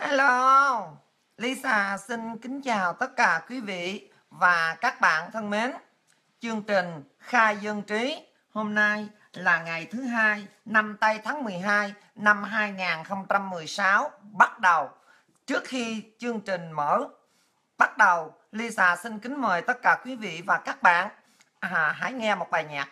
Hello, Lisa xin kính chào tất cả quý vị và các bạn thân mến. Chương trình Khai Dân Trí hôm nay là ngày thứ hai, năm Tây tháng 12 năm 2016 bắt đầu. Trước khi chương trình bắt đầu, Lisa xin kính mời tất cả quý vị và các bạn hãy nghe một bài nhạc.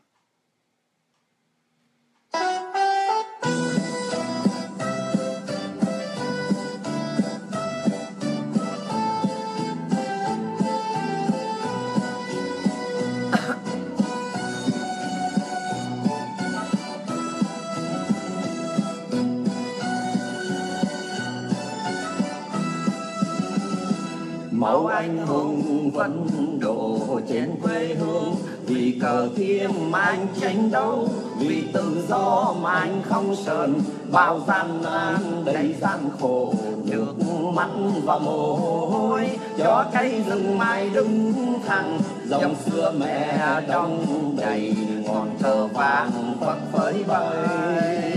Máu anh hùng vẫn đổ trên quê hương, vì cờ thiêng mà anh tranh đấu, vì tự do mà anh không sờn. Bao gian nan đầy gian khổ, nước mắt và mồ hôi, cho cây rừng mai đứng thẳng. Dòng xưa mẹ đông đầy, ngọn cờ vàng phất phới bay.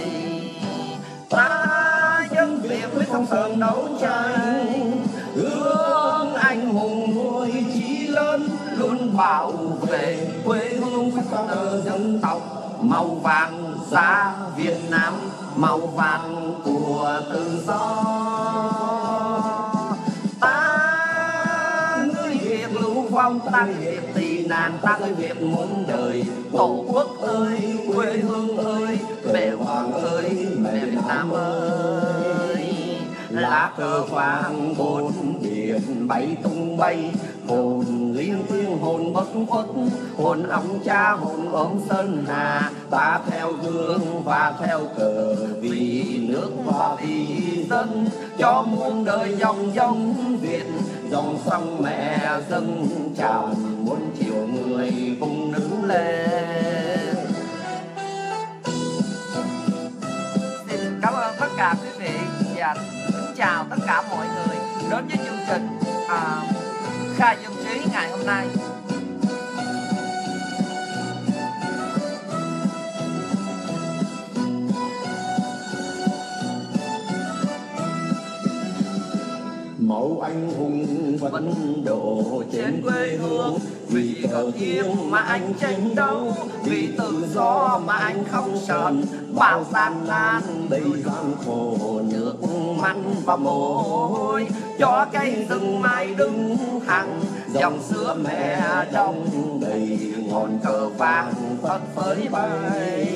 Ta dân Việt mới không sờn đấu tranh, hướng anh hùng nuôi chí lớn, luôn bảo vệ quê hương phát tờ dân tộc. Màu vàng da Việt Nam, màu vàng của tự do. Ta người Việt lưu vong, ta người Việt tị nạn, ta người Việt muôn đời. Tổ quốc ơi, quê hương ơi, mẹ Hoàng ơi, mẹ Việt Nam ơi. Lá cờ vàng bốn biển bay tung bay, hồn liên thiêng hồn bất khuất, hồn ông cha hồn ôm sơn hà. Ta theo gương và theo cờ, vì nước và vì dân, cho muôn đời dòng dòng Việt. Dòng sông mẹ dâng tràn, muôn triệu người cùng đứng lên. Xin cảm ơn tất cả quý vị và chào tất cả mọi người đến với chương trình Khai Dân Trí ngày hôm nay. Máu anh hùng vẫn đổ trên quê hương, vì cờ thiêng mà anh tranh đấu, vì tự do mà anh không sờn. Bao gian nan đầy gian khổ, nước mắt và mồ hôi, cho cây rừng mai đứng thẳng. Dòng xưa mẹ đông đầy, ngọn cờ vàng phất phới bay.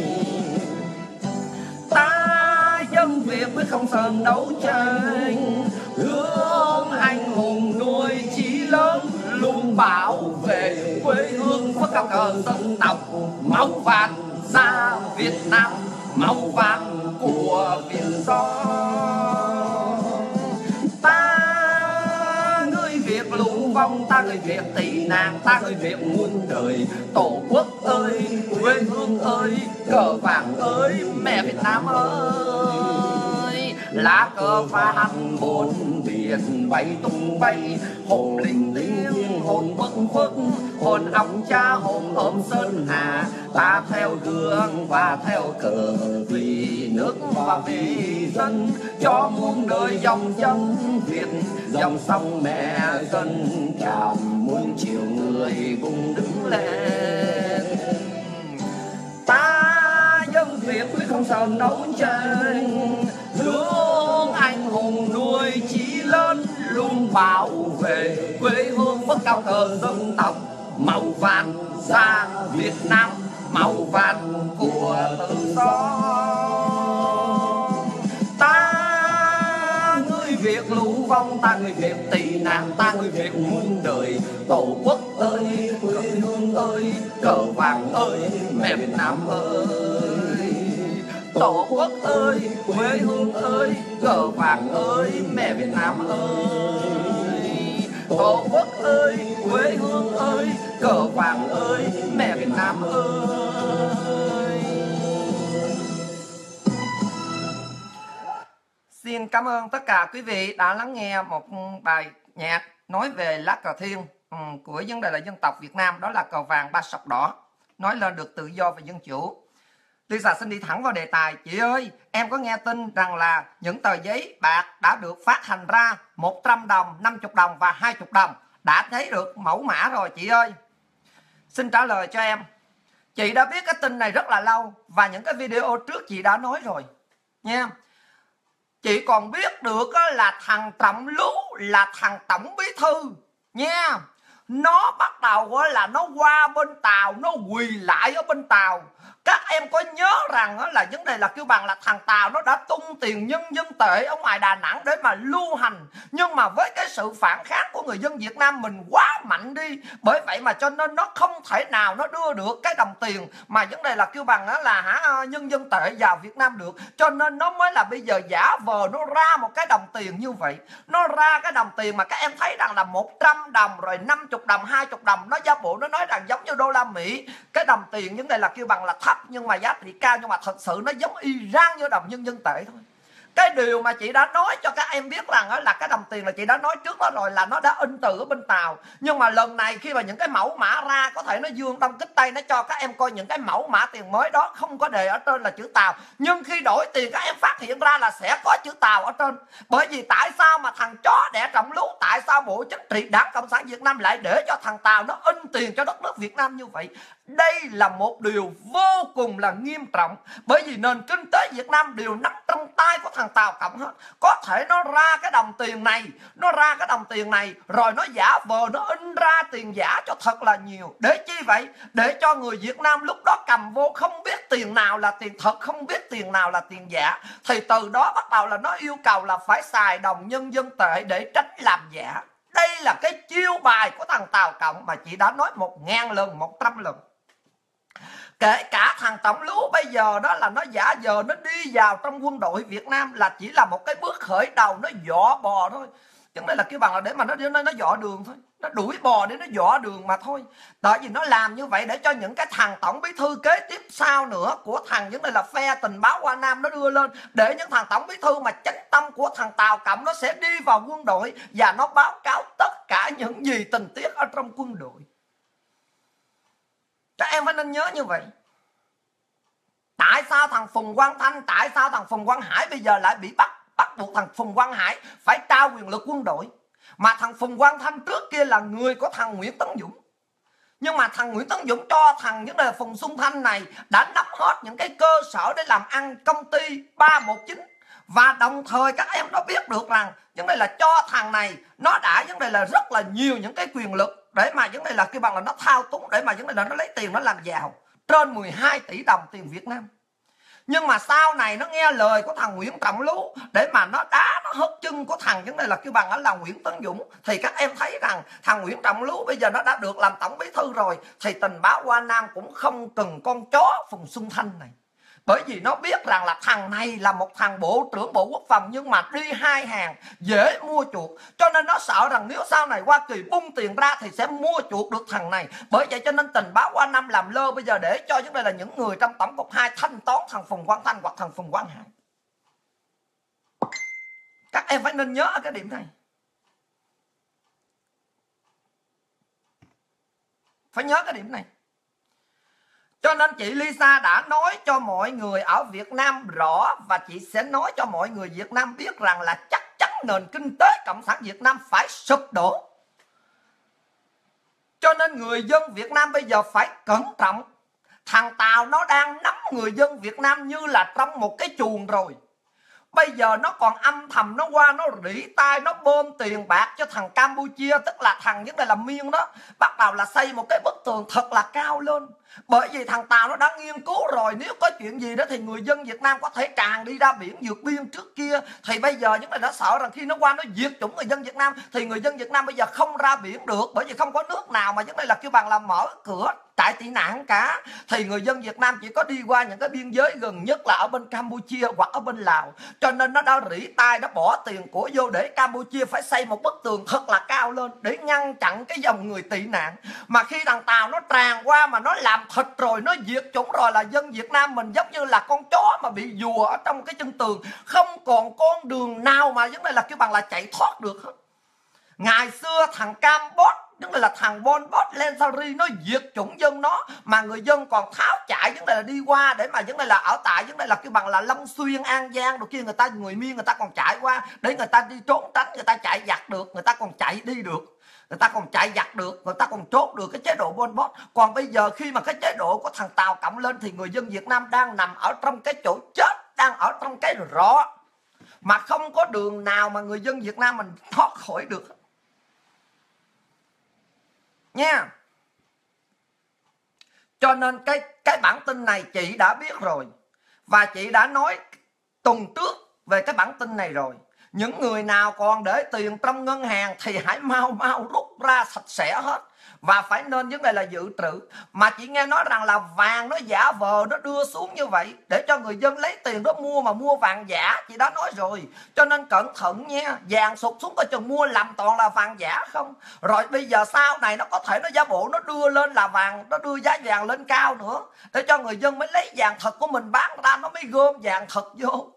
Ta dân Việt mới không sờn đấu tranh, hướng anh hùng nuôi chí lớn, luôn bảo vệ quê hương phất cao cờ dân tộc. Máu vàng da Việt Nam, máu vàng của tự do. Ta người Việt lưu vong, ta người Việt tị nạn, ta người Việt muôn đời. Tổ quốc ơi, quê hương ơi, cờ vàng ơi, mẹ Việt Nam ơi. Lá cờ vàng bốn biển bay tung bay, hồn linh thiêng hồn bất khuất, hồn ông cha hồn ôm sơn hà. Ta theo gương và theo cờ, vì nước và vì dân, cho muôn đời dòng dân Việt. Dòng sông mẹ dân tràn, muôn triệu người cùng đứng lên. Ta dân Việt quyết không sờn đấu tranh, hướng anh hùng nuôi chí lớn, luôn bảo vệ quê hương phất cao cờ dân tộc. Màu vàng da Việt Nam, màu vàng của tự do. Ta người Việt lưu vong, ta người Việt tị nạn, ta người Việt muôn đời. Tổ quốc ơi, quê hương ơi, cờ vàng ơi, mẹ Việt Nam ơi. Tổ quốc ơi, quê hương ơi, cờ vàng ơi, mẹ Việt Nam ơi. Tổ quốc ơi, quê hương ơi, cờ vàng ơi, mẹ Việt Nam ơi. Xin cảm ơn tất cả quý vị đã lắng nghe một bài nhạc nói về lá cờ thiêng của vấn đề là dân tộc Việt Nam, đó là cờ vàng ba sọc đỏ, nói lên được tự do và dân chủ. Lisa xin đi thẳng vào đề tài. Chị ơi, em có nghe tin rằng là những tờ giấy bạc đã được phát hành ra 100 đồng, 50 đồng và 20 đồng. Đã thấy được mẫu mã rồi chị ơi. Xin trả lời cho em. Chị đã biết cái tin này rất là lâu và những cái video trước chị đã nói rồi nha. Chị còn biết được là thằng Trọng Lú là thằng tổng bí thư nha. Nó bắt đầu là nó qua bên Tàu, nó quỳ lại ở bên Tàu. Các em có nhớ rằng là vấn đề là kêu bằng là thằng Tàu nó đã tung tiền nhân dân tệ ở ngoài Đà Nẵng để mà lưu hành. Nhưng mà với cái sự phản kháng của người dân Việt Nam mình quá mạnh đi, bởi vậy mà cho nên nó không thể nào nó đưa được cái đồng tiền mà vấn đề là kêu bằng là nhân dân tệ vào Việt Nam được. Cho nên nó mới là bây giờ giả vờ nó ra một cái đồng tiền như vậy. Nó ra cái đồng tiền mà các em thấy rằng là 100 đồng rồi 50 đồng, 20 đồng. Nó giả bộ nó nói rằng giống như đô la Mỹ. Cái đồng tiền vấn đề là kêu bằng là thấp nhưng mà giá trị cao, nhưng mà thật sự nó giống y rang như đồng nhân dân tệ thôi. Cái điều mà chị đã nói cho các em biết rằng là cái đồng tiền là chị đã nói trước đó rồi, là nó đã in từ ở bên Tàu. Nhưng mà lần này khi mà những cái mẫu mã ra, có thể nó dương đông kích tây, nó cho các em coi những cái mẫu mã tiền mới đó không có đề ở trên là chữ Tàu. Nhưng khi đổi tiền các em phát hiện ra là sẽ có chữ Tàu ở trên. Bởi vì tại sao mà thằng chó đẻ Trọng Lú, tại sao Bộ Chính trị Đảng Cộng sản Việt Nam lại để cho thằng Tàu nó in tiền cho đất nước Việt Nam như vậy? Đây là một điều vô cùng là nghiêm trọng. Bởi vì nền kinh tế Việt Nam đều nắm trong tay của thằng Tàu Cộng hết. Có thể nó ra cái đồng tiền này, nó ra cái đồng tiền này rồi nó giả vờ nó in ra tiền giả cho thật là nhiều. Để chi vậy? Để cho người Việt Nam lúc đó cầm vô không biết tiền nào là tiền thật, không biết tiền nào là tiền giả. Thì từ đó bắt đầu là nó yêu cầu là phải xài đồng nhân dân tệ để tránh làm giả. Đây là cái chiêu bài của thằng Tàu Cộng mà chị đã nói 1000 lần, 100 lần. Kể cả thằng Trọng Lú bây giờ đó là nó giả vờ nó đi vào trong quân đội Việt Nam là chỉ là một cái bước khởi đầu, nó dọ bò thôi. Chứ đây là cái bằng là để mà nó dọ đường thôi. Nó đuổi bò để nó dọ đường mà thôi. Tại vì nó làm như vậy để cho những cái thằng tổng bí thư kế tiếp sau nữa của thằng vấn đề là phe tình báo Hoa Nam nó đưa lên, để những thằng tổng bí thư mà chánh tâm của thằng Tàu Cộng nó sẽ đi vào quân đội và nó báo cáo tất cả những gì tình tiết ở trong quân đội. Các em phải nên nhớ như vậy. Tại sao thằng Phùng Quang Thanh, tại sao thằng Phùng Quang Hải bây giờ lại bị bắt buộc thằng Phùng Quang Hải phải trao quyền lực quân đội? Mà thằng Phùng Quang Thanh trước kia là người của thằng Nguyễn Tấn Dũng. Nhưng mà thằng Nguyễn Tấn Dũng cho thằng vấn đề Phùng Xuân Thanh này đã nắm hết những cái cơ sở để làm ăn công ty 319. Và đồng thời các em đã biết được rằng vấn đề là cho thằng này nó đã vấn đề là rất là nhiều những cái quyền lực để mà vấn đề là cái bằng là nó thao túng, để mà vấn đề là nó lấy tiền nó làm giàu trên 12 tỷ đồng tiền Việt Nam. Nhưng mà sau này nó nghe lời của thằng Nguyễn Trọng Lú để mà nó đá nó hất chân của thằng vấn đề là cái bằng là Nguyễn Tấn Dũng. Thì các em thấy rằng thằng Nguyễn Trọng Lú bây giờ nó đã được làm tổng bí thư rồi, thì tình báo Hoa Nam cũng không cần con chó Phùng Xuân Thanh này. Bởi vì nó biết rằng là thằng này là một thằng bộ trưởng Bộ Quốc phòng nhưng mà đi hai hàng, dễ mua chuộc. Cho nên nó sợ rằng nếu sau này Hoa Kỳ bung tiền ra thì sẽ mua chuộc được thằng này. Bởi vậy cho nên tình báo Hoa Nam làm lơ bây giờ để cho vấn đề là những người trong Tổng cục 2 thanh toán thằng Phùng Quang Thanh hoặc thằng Phùng Quang Hải. Các em phải nên nhớ cái điểm này. Phải nhớ cái điểm này. Cho nên chị Lisa đã nói cho mọi người ở Việt Nam rõ, và chị sẽ nói cho mọi người Việt Nam biết rằng là chắc chắn nền kinh tế Cộng sản Việt Nam phải sụp đổ. Cho nên người dân Việt Nam bây giờ phải cẩn trọng. Thằng Tàu nó đang nắm người dân Việt Nam như là trong một cái chuồng rồi. Bây giờ nó còn âm thầm nó qua nó rỉ tai, nó bơm tiền bạc cho thằng Campuchia, tức là thằng vấn đề là Miên đó, bắt đầu là xây một cái bức tường thật là cao lên. Bởi vì thằng Tàu nó đã nghiên cứu rồi, nếu có chuyện gì đó thì người dân Việt Nam có thể tràn đi ra biển vượt biên trước kia. Thì bây giờ những người đã sợ rằng khi nó qua nó diệt chủng người dân Việt Nam thì người dân Việt Nam bây giờ không ra biển được, bởi vì không có nước nào mà vấn đề là kêu bằng là mở cửa trại tị nạn cả. Thì người dân Việt Nam chỉ có đi qua những cái biên giới gần nhất là ở bên Campuchia hoặc ở bên Lào. Cho nên nó đã rỉ tai, nó bỏ tiền của vô để Campuchia phải xây một bức tường thật là cao lên để ngăn chặn cái dòng người tị nạn. Mà khi thằng Tàu nó tràn qua mà nó làm thịt rồi, nó diệt chủng rồi, là dân Việt Nam mình giống như là con chó mà bị dùa ở trong cái chân tường, không còn con đường nào mà vấn đề là kêu bằng là chạy thoát được hết. Ngày xưa thằng Campuchia vấn đề là thằng Pol Pot Leng Sari nó diệt chủng dân nó, mà người dân còn tháo chạy vấn đề là đi qua để mà vấn đề là ở tại vấn đề là cái bằng là Long Xuyên, An Giang đồ kia, người ta người Miên người ta còn chạy qua để người ta đi trốn tránh, người ta chạy giặt được, người ta còn chạy đi được, người ta còn chạy giặt được, người ta còn chốt được cái chế độ Pol Pot. Còn bây giờ khi mà cái chế độ của thằng Tàu Cộng lên thì người dân Việt Nam đang nằm ở trong cái chỗ chết, đang ở trong cái rọ mà không có đường nào mà người dân Việt Nam mình thoát khỏi được nha. Cho nên cái bản tin này chị đã biết rồi, và chị đã nói tuần trước về cái bản tin này rồi. Những người nào còn để tiền trong ngân hàng thì hãy mau mau rút ra sạch sẽ hết, và phải nên vấn đề là dự trữ. Mà chị nghe nói rằng là vàng nó giả vờ nó đưa xuống như vậy để cho người dân lấy tiền đó mua, mà mua vàng giả, chị đã nói rồi. Cho nên cẩn thận nha, vàng sụt xuống coi chừng mua làm toàn là vàng giả không. Rồi bây giờ sau này nó có thể nó giả bộ nó đưa lên là vàng, nó đưa giá vàng lên cao nữa để cho người dân mới lấy vàng thật của mình bán ra, nó mới gom vàng thật vô.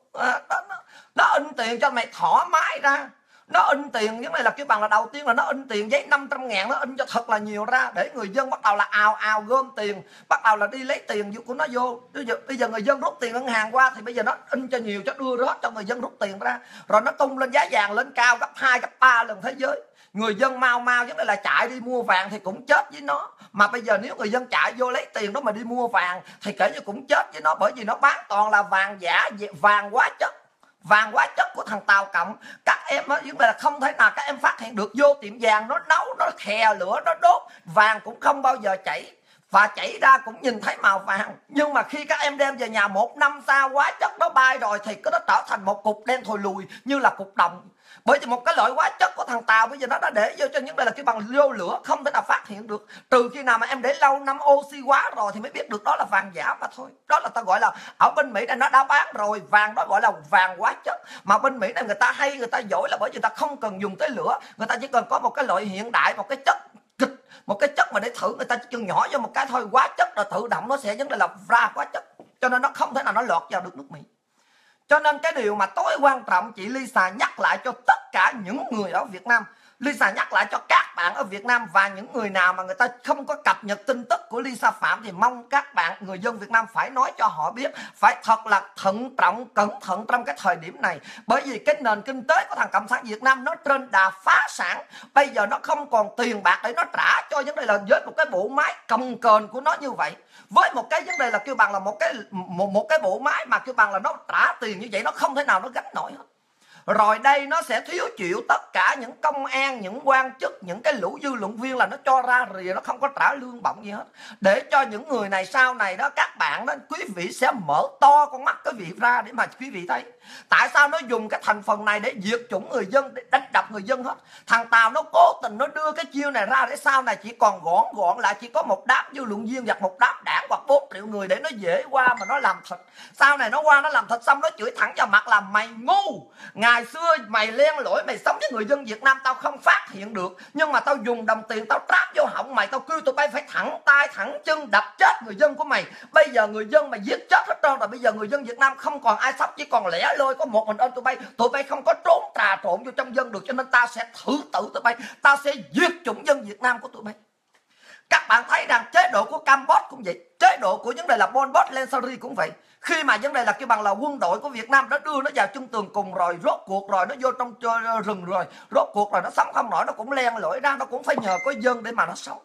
Nó in tiền cho mày thoải mái ra, nó in tiền giống này là cái bằng là đầu tiên là nó in tiền giấy 500.000, nó in cho thật là nhiều ra để người dân bắt đầu là ào ào gom tiền, bắt đầu là đi lấy tiền của nó vô. Bây giờ người dân rút tiền ngân hàng qua thì bây giờ nó in cho nhiều, cho đưa hết cho người dân rút tiền ra, rồi nó tung lên giá vàng lên cao gấp 2 gấp 3 lần thế giới. Người dân mau mau giống như là chạy đi mua vàng thì cũng chết với nó. Mà bây giờ nếu người dân chạy vô lấy tiền đó mà đi mua vàng thì kể như cũng chết với nó, bởi vì nó bán toàn là vàng giả, vàng hóa chất. Vàng hóa chất của thằng Tàu Cộng. Các em á, vấn đề là không thể nào các em phát hiện được. Vô tiệm vàng nó nấu, nó khè lửa, nó đốt, vàng cũng không bao giờ chảy, và chảy ra cũng nhìn thấy màu vàng. Nhưng mà khi các em đem về nhà 1 năm sau hóa chất nó bay rồi thì nó trở thành một cục đen thùi lùi như là cục đồng. Bởi vì một cái loại hóa chất của thằng Tàu bây giờ nó đã để vô cho những đây là cái bằng vô lửa, không thể nào phát hiện được, trừ khi nào mà em để lâu năm oxy hóa rồi thì mới biết được đó là vàng giả mà thôi. Đó là ta gọi là ở bên Mỹ này nó đã bán rồi, vàng đó gọi là vàng hóa chất. Mà bên Mỹ này người ta hay, người ta giỏi là bởi vì người ta không cần dùng tới lửa, người ta chỉ cần có một cái loại hiện đại, một cái chất kịch, một cái chất mà để thử, người ta chỉ cần nhỏ vô một cái thôi, hóa chất là tự động nó sẽ vấn đề là ra hóa chất, cho nên nó không thể nào nó lọt vào được nước Mỹ. Cho nên cái điều mà tối quan trọng chị Lisa nhắc lại cho tất cả những người ở Việt Nam, Lisa nhắc lại cho các bạn ở Việt Nam và những người nào mà người ta không có cập nhật tin tức của Lisa Phạm thì mong các bạn người dân Việt Nam phải nói cho họ biết, phải thật là thận trọng, cẩn thận trong cái thời điểm này. Bởi vì cái nền kinh tế của thằng Cộng sản Việt Nam nó trên đà phá sản. Bây giờ nó không còn tiền bạc để nó trả cho vấn đề là với một cái bộ máy cồng kềnh của nó như vậy. Với một cái vấn đề là kêu bằng là một cái bộ máy mà kêu bằng là nó trả tiền như vậy, nó không thể nào nó gánh nổi hết. Rồi đây nó sẽ thiếu chịu tất cả những công an, những quan chức, những cái lũ dư luận viên là nó cho ra rìa, nó không có trả lương bổng gì hết. Để cho những người này sau này đó, các bạn đó, quý vị sẽ mở to con mắt quý vị ra để mà quý vị thấy tại sao nó dùng cái thành phần này để diệt chủng người dân, để đánh đập người dân hết. Thằng Tàu nó cố tình nó đưa cái chiêu này ra để sau này chỉ còn gọn lại, chỉ có một đám dư luận viên hoặc một đám đảng hoặc 4 triệu người để nó dễ qua mà nó làm thịt. Sau này nó qua nó làm thịt xong nó chửi thẳng vào mặt là mày ngu, ngày xưa mày len lỏi, mày sống với người dân Việt Nam tao không phát hiện được, nhưng mà tao dùng đồng tiền tao tráp vô họng mày, tao kêu tụi bay phải thẳng tay thẳng chân đập chết người dân của mày. Bây giờ người dân mày giết chết hết trơn rồi, bây giờ người dân Việt Nam không còn ai sống, chỉ còn lẻ loi có một mình ơn tụi bay không có trốn trà trộn vô trong dân được, cho nên tao sẽ thử tự tụi bay, tao sẽ giết chủng dân Việt Nam của tụi bay. Các bạn thấy rằng chế độ của Campuchia cũng vậy, chế độ của vấn đề là Pol Pot Leng Sari cũng vậy. Khi mà vấn đề là cái bằng là quân đội của Việt Nam đã đưa nó vào chân tường cùng rồi, rốt cuộc rồi nó vô trong rừng rồi, rốt cuộc rồi nó sống không nổi, nó cũng len lỏi ra, nó cũng phải nhờ có dân để mà nó sống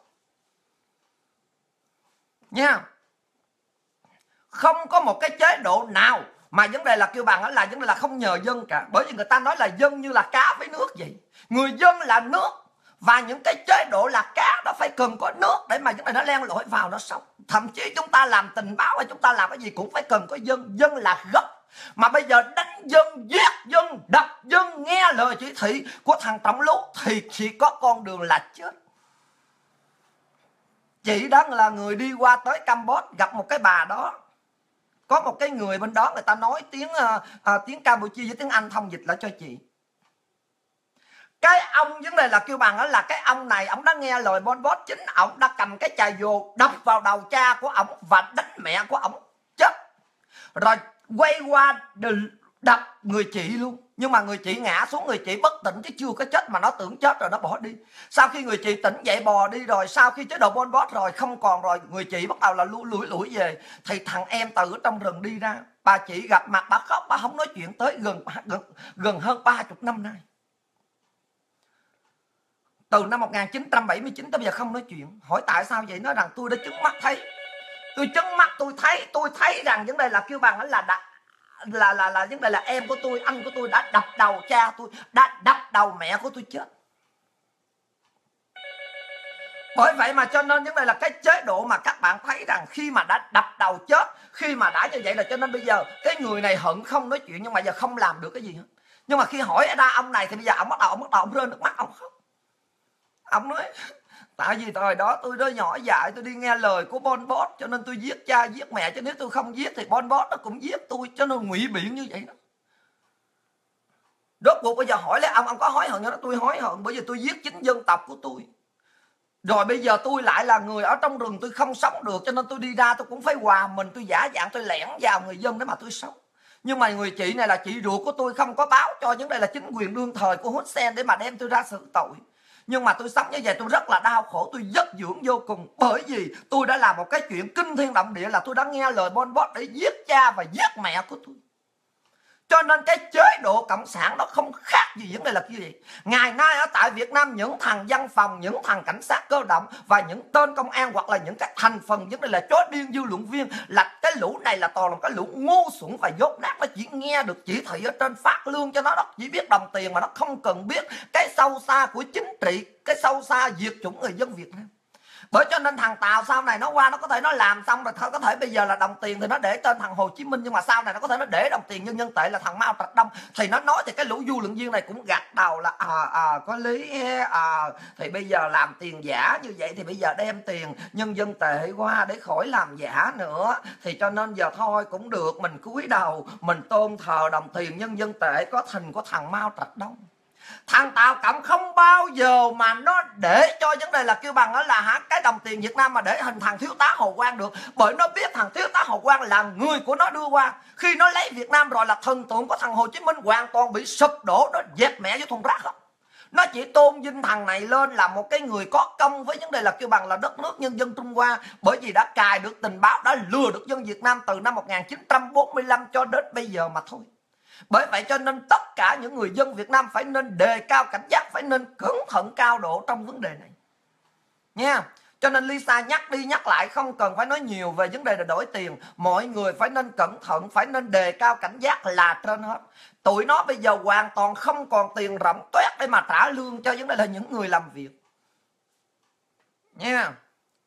nha. Không có một cái chế độ nào mà vấn đề là kêu bằng là vấn đề là không nhờ dân cả. Bởi vì người ta nói là dân như là cá với nước vậy, người dân là nước, và những cái chế độ là cá nó phải cần có nước để mà vấn đề nó len lỏi vào nó sống. Thậm chí chúng ta làm tình báo hay chúng ta làm cái gì cũng phải cần có dân, dân là gốc. Mà bây giờ đánh dân, giết dân, đập dân, nghe lời chỉ thị của thằng Trọng Lú thì chỉ có con đường là chết. Chị đó là người đi qua tới Campuchia, gặp một cái bà đó, có một cái người bên đó người ta nói tiếng Campuchia với tiếng Anh thông dịch lại cho chị. Cái ông vấn đề là kêu bằng đó là cái ông này, ông đã nghe lời Pol Pot, chính ông đã cầm cái chài dồ đập vào đầu cha của ông và đánh mẹ của ông chết, rồi quay qua đập người chị luôn. Nhưng mà người chị ngã xuống, người chị bất tỉnh chứ chưa có chết, mà nó tưởng chết rồi nó bỏ đi. Sau khi người chị tỉnh dậy bò đi rồi, sau khi chế độ Pol Pot rồi không còn rồi, người chị bắt đầu là lủi về. Thì thằng em từ ở trong rừng đi ra, bà chị gặp mặt bà khóc, bà không nói chuyện tới gần hơn 30 năm nay. Từ năm 1979 tới bây giờ không nói chuyện. Hỏi tại sao vậy? Nói rằng tôi đã chứng mắt thấy. Tôi chứng mắt tôi thấy rằng vấn đề là kêu bằng là vấn đề là em của tôi, anh của tôi đã đập đầu cha tôi, đã đập đầu mẹ của tôi chết. Bởi vậy mà cho nên vấn đề là cái chế độ mà các bạn thấy rằng khi mà đã đập đầu chết, khi mà đã như vậy là cho nên bây giờ cái người này hận không nói chuyện, nhưng mà giờ không làm được cái gì hết. Nhưng mà khi hỏi ra ông này thì bây giờ ông bắt đầu ông rơi nước mắt, ông khóc. Ông nói tại vì thời đó tôi đó nhỏ dại, tôi đi nghe lời của Pol Pot cho nên tôi giết cha giết mẹ, chứ nếu tôi không giết thì Pol Pot nó cũng giết tôi, cho nên ngụy biện như vậy đó. Rốt cuộc bây giờ hỏi lại ông có hối hận cho nó? Tôi hối hận bởi vì tôi giết chính dân tộc của tôi. Rồi bây giờ tôi lại là người ở trong rừng, tôi không sống được, cho nên tôi đi ra tôi cũng phải hòa mình, tôi giả dạng, tôi lẻn vào người dân để mà tôi sống. Nhưng mà người chị này là chị ruột của tôi, không có báo cho vấn đề là chính quyền đương thời của Hun Sen để mà đem tôi ra xử tội. Nhưng mà tôi sống như vậy tôi rất là đau khổ, tôi vất vưởng vô cùng. Bởi vì tôi đã làm một cái chuyện kinh thiên động địa là tôi đã nghe lời Pol Pot để giết cha và giết mẹ của tôi. Cho nên cái chế độ cộng sản nó không khác gì vấn đề là cái gì. Ngày nay ở tại Việt Nam, những thằng văn phòng, những thằng cảnh sát cơ động và những tên công an hoặc là những cái thành phần vấn đề là chó điên dư luận viên, là cái lũ này là toàn là cái lũ ngu xuẩn và dốt nát. Nó chỉ nghe được chỉ thị ở trên phát lương cho nó chỉ biết đồng tiền, mà nó không cần biết cái sâu xa của chính trị, cái sâu xa diệt chủng người dân Việt Nam. Bởi cho nên thằng Tàu sau này nó qua nó có thể nó làm xong rồi, có thể bây giờ là đồng tiền thì nó để tên thằng Hồ Chí Minh, nhưng mà sau này nó có thể nó để đồng tiền nhân dân tệ là thằng Mao Trạch Đông. Thì nó nói thì cái lũ du lượng viên này cũng gật đầu là có lý thì bây giờ làm tiền giả như vậy thì bây giờ đem tiền nhân dân tệ qua để khỏi làm giả nữa, thì cho nên giờ thôi cũng được, mình cúi đầu mình tôn thờ đồng tiền nhân dân tệ có thình của thằng Mao Trạch Đông. Thằng Tàu Cộng không bao giờ mà nó để cho vấn đề là kêu bằng đó là cái đồng tiền Việt Nam mà để hình thằng thiếu tá Hồ Quang được. Bởi nó biết thằng thiếu tá Hồ Quang là người của nó đưa qua. Khi nó lấy Việt Nam rồi là thần tượng của thằng Hồ Chí Minh hoàn toàn bị sụp đổ, nó dẹp mẹ với thùng rác hết. Nó chỉ tôn vinh thằng này lên là một cái người có công với vấn đề là kêu bằng là đất nước nhân dân Trung Hoa, bởi vì đã cài được tình báo, đã lừa được dân Việt Nam từ năm 1945 cho đến bây giờ mà thôi. Bởi vậy cho nên tất cả những người dân Việt Nam phải nên đề cao cảnh giác, phải nên cẩn thận cao độ trong vấn đề này nha. Cho nên Lisa nhắc đi nhắc lại, không cần phải nói nhiều về vấn đề là đổi tiền. Mọi người phải nên cẩn thận, phải nên đề cao cảnh giác là trên hết. Tụi nó bây giờ hoàn toàn không còn tiền rộng toét để mà trả lương cho vấn đề là những người làm việc nha.